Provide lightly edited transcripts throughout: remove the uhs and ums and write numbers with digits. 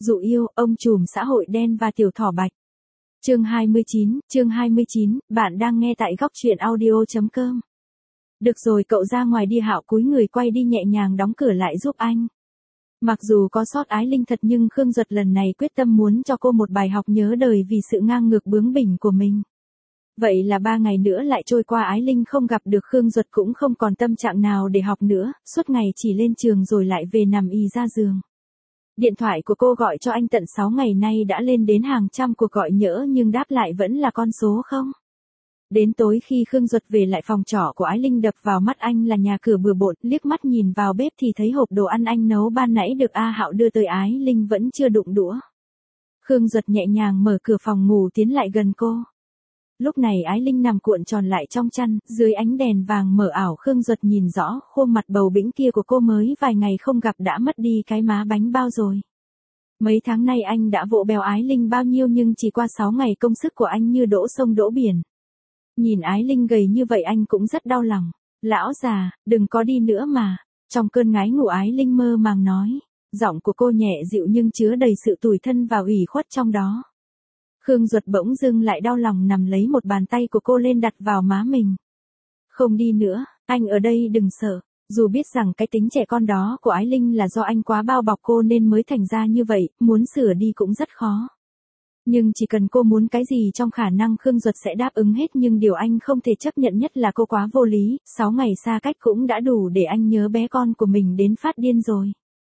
Dụ yêu, ông trùm xã hội đen và tiểu thỏ bạch. Chương 29, bạn đang nghe tại góc truyện audio.com. Được rồi, cậu ra ngoài đi. Hạo cúi người quay đi, nhẹ nhàng đóng cửa lại giúp anh. Mặc dù có sót Ái Linh thật nhưng Khương Duật lần này quyết tâm muốn cho cô một bài học nhớ đời vì sự ngang ngược bướng bỉnh của mình. Vậy là 3 ngày nữa lại trôi qua, Ái Linh không gặp được Khương Duật cũng không còn tâm trạng nào để học nữa, suốt ngày chỉ lên trường rồi lại về nằm ì ra giường. Điện thoại của cô gọi cho anh tận 6 ngày nay đã lên đến hàng trăm cuộc gọi nhỡ nhưng đáp lại vẫn là con số không. Đến tối khi Khương Duật về lại phòng trọ của Ái Linh, đập vào mắt anh là nhà cửa bừa bộn, liếc mắt nhìn vào bếp thì thấy hộp đồ ăn anh nấu ban nãy được A Hạo đưa tới, Ái Linh vẫn chưa đụng đũa. Khương Duật nhẹ nhàng mở cửa phòng ngủ tiến lại gần cô. Lúc này Ái Linh nằm cuộn tròn lại trong chăn, dưới ánh đèn vàng mờ ảo Khương Duật nhìn rõ khuôn mặt bầu bĩnh kia của cô, mới vài ngày không gặp đã mất đi cái má bánh bao rồi. Mấy tháng nay anh đã vỗ béo Ái Linh bao nhiêu nhưng chỉ qua 6 ngày công sức của anh như đổ sông đổ biển. Nhìn Ái Linh gầy như vậy anh cũng rất đau lòng. Lão già, đừng có đi nữa mà. Trong cơn ngái ngủ Ái Linh mơ màng nói. Giọng của cô nhẹ dịu nhưng chứa đầy sự tủi thân và ủy khuất trong đó. Khương Duật bỗng dưng lại đau lòng nằm lấy một bàn tay của cô lên đặt vào má mình. Không đi nữa, anh ở đây đừng sợ. Dù biết rằng cái tính trẻ con đó của Ái Linh là do anh quá bao bọc cô nên mới thành ra như vậy, muốn sửa đi cũng rất khó. Nhưng chỉ cần cô muốn cái gì trong khả năng Khương Duật sẽ đáp ứng hết, nhưng điều anh không thể chấp nhận nhất là cô quá vô lý, 6 ngày xa cách cũng đã đủ để anh nhớ bé con của mình đến phát điên rồi.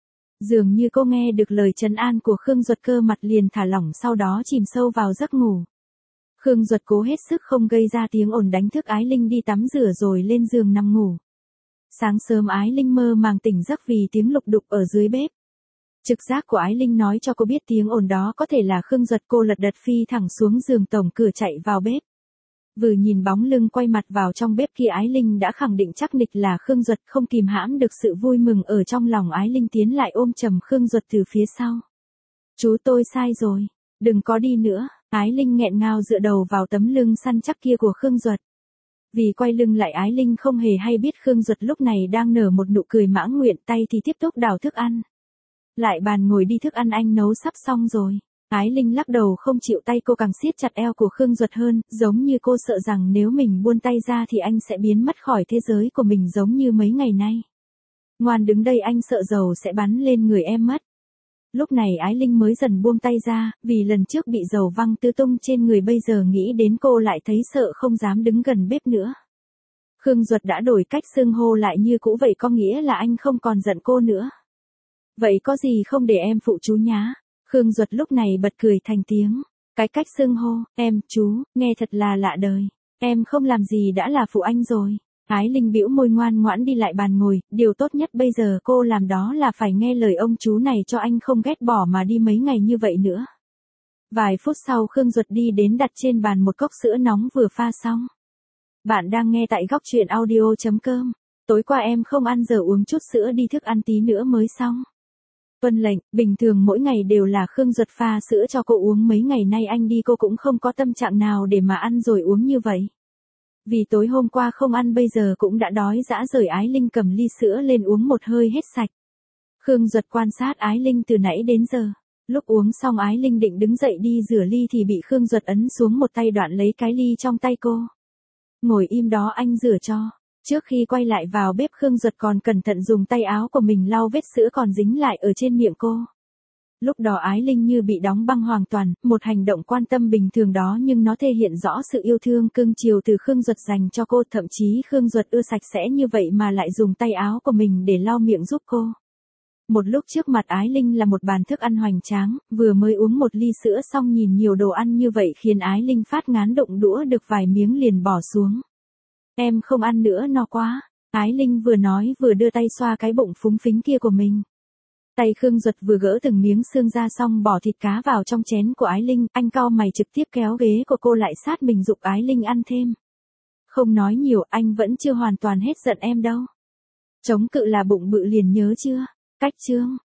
Dường như cô nghe được lời trấn an của Khương Duật, cơ mặt liền thả lỏng, sau đó chìm sâu vào giấc ngủ. Khương Duật cố hết sức không gây ra tiếng ồn đánh thức Ái Linh đi tắm rửa rồi lên giường nằm ngủ. Sáng sớm Ái Linh mơ màng tỉnh giấc vì tiếng lục đục ở dưới bếp. Trực giác của Ái Linh nói cho cô biết tiếng ồn đó có thể là Khương Duật. Cô lật đật phi thẳng xuống giường, tổng cửa chạy vào bếp. Vừa nhìn bóng lưng quay mặt vào trong bếp kia, Ái Linh đã khẳng định chắc nịch là Khương Duật, không kìm hãm được sự vui mừng ở trong lòng. Ái Linh tiến lại ôm chầm Khương Duật từ phía sau. Chú tôi sai rồi, đừng có đi nữa. Ái Linh nghẹn ngào dựa đầu vào tấm lưng săn chắc kia của Khương Duật. Vì quay lưng lại, Ái Linh không hề hay biết Khương Duật lúc này đang nở một nụ cười mãn nguyện, tay thì tiếp tục đảo thức ăn. Lại bàn ngồi đi, thức ăn anh nấu sắp xong rồi. Ái Linh lắc đầu không chịu, tay cô càng siết chặt eo của Khương Duật hơn, giống như cô sợ rằng nếu mình buông tay ra thì anh sẽ biến mất khỏi thế giới của mình giống như mấy ngày nay. Ngoan đứng đây, anh sợ dầu sẽ bắn lên người em mất. Lúc này Ái Linh mới dần buông tay ra, vì lần trước bị dầu văng tứ tung trên người, bây giờ nghĩ đến cô lại thấy sợ, không dám đứng gần bếp nữa. Khương Duật đã đổi cách xưng hô lại như cũ, vậy có nghĩa là anh không còn giận cô nữa. Vậy có gì không để em phụ chú nhá. Khương Duật lúc này bật cười thành tiếng. Cái cách xưng hô, em, chú, nghe thật là lạ đời. Em không làm gì đã là phụ anh rồi. Ái Linh bĩu môi ngoan ngoãn đi lại bàn ngồi, điều tốt nhất bây giờ cô làm đó là phải nghe lời ông chú này cho anh không ghét bỏ mà đi mấy ngày như vậy nữa. Vài phút sau Khương Duật đi đến đặt trên bàn một cốc sữa nóng vừa pha xong. Bạn đang nghe tại góc truyện audio.com. Tối qua em không ăn, giờ uống chút sữa đi, thức ăn tí nữa mới xong. Tuân lệnh. Bình thường mỗi ngày đều là Khương Duật pha sữa cho cô uống, mấy ngày nay anh đi cô cũng không có tâm trạng nào để mà ăn rồi uống như vậy. Vì tối hôm qua không ăn bây giờ cũng đã đói dã rời. Ái Linh cầm ly sữa lên uống một hơi hết sạch. Khương Duật quan sát Ái Linh từ nãy đến giờ. Lúc uống xong Ái Linh định đứng dậy đi rửa ly thì bị Khương Duật ấn xuống một tay, đoạn lấy cái ly trong tay cô. Ngồi im đó, anh rửa cho. Trước khi quay lại vào bếp Khương Duật còn cẩn thận dùng tay áo của mình lau vết sữa còn dính lại ở trên miệng cô. Lúc đó Ái Linh như bị đóng băng hoàn toàn, một hành động quan tâm bình thường đó nhưng nó thể hiện rõ sự yêu thương cưng chiều từ Khương Duật dành cho cô, thậm chí Khương Duật ưa sạch sẽ như vậy mà lại dùng tay áo của mình để lau miệng giúp cô. Một lúc trước mặt Ái Linh là một bàn thức ăn hoành tráng, vừa mới uống một ly sữa xong nhìn nhiều đồ ăn như vậy khiến Ái Linh phát ngán, động đũa được vài miếng liền bỏ xuống. Em không ăn nữa, no quá. Ái Linh vừa nói vừa đưa tay xoa cái bụng phúng phính kia của mình. Tay Khương Duật vừa gỡ từng miếng xương ra xong bỏ thịt cá vào trong chén của Ái Linh, anh cau mày trực tiếp kéo ghế của cô lại sát mình giục Ái Linh ăn thêm. Không nói nhiều, anh vẫn chưa hoàn toàn hết giận em đâu. Chống cự là bụng bự liền, nhớ chưa? Cách chương.